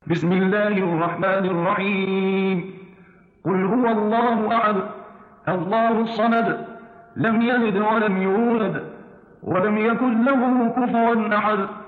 بسم الله الرحمن الرحيم. قل هو الله أحد الله الصمد لم يلد ولم يولد ولم يكن له كفوا أحد.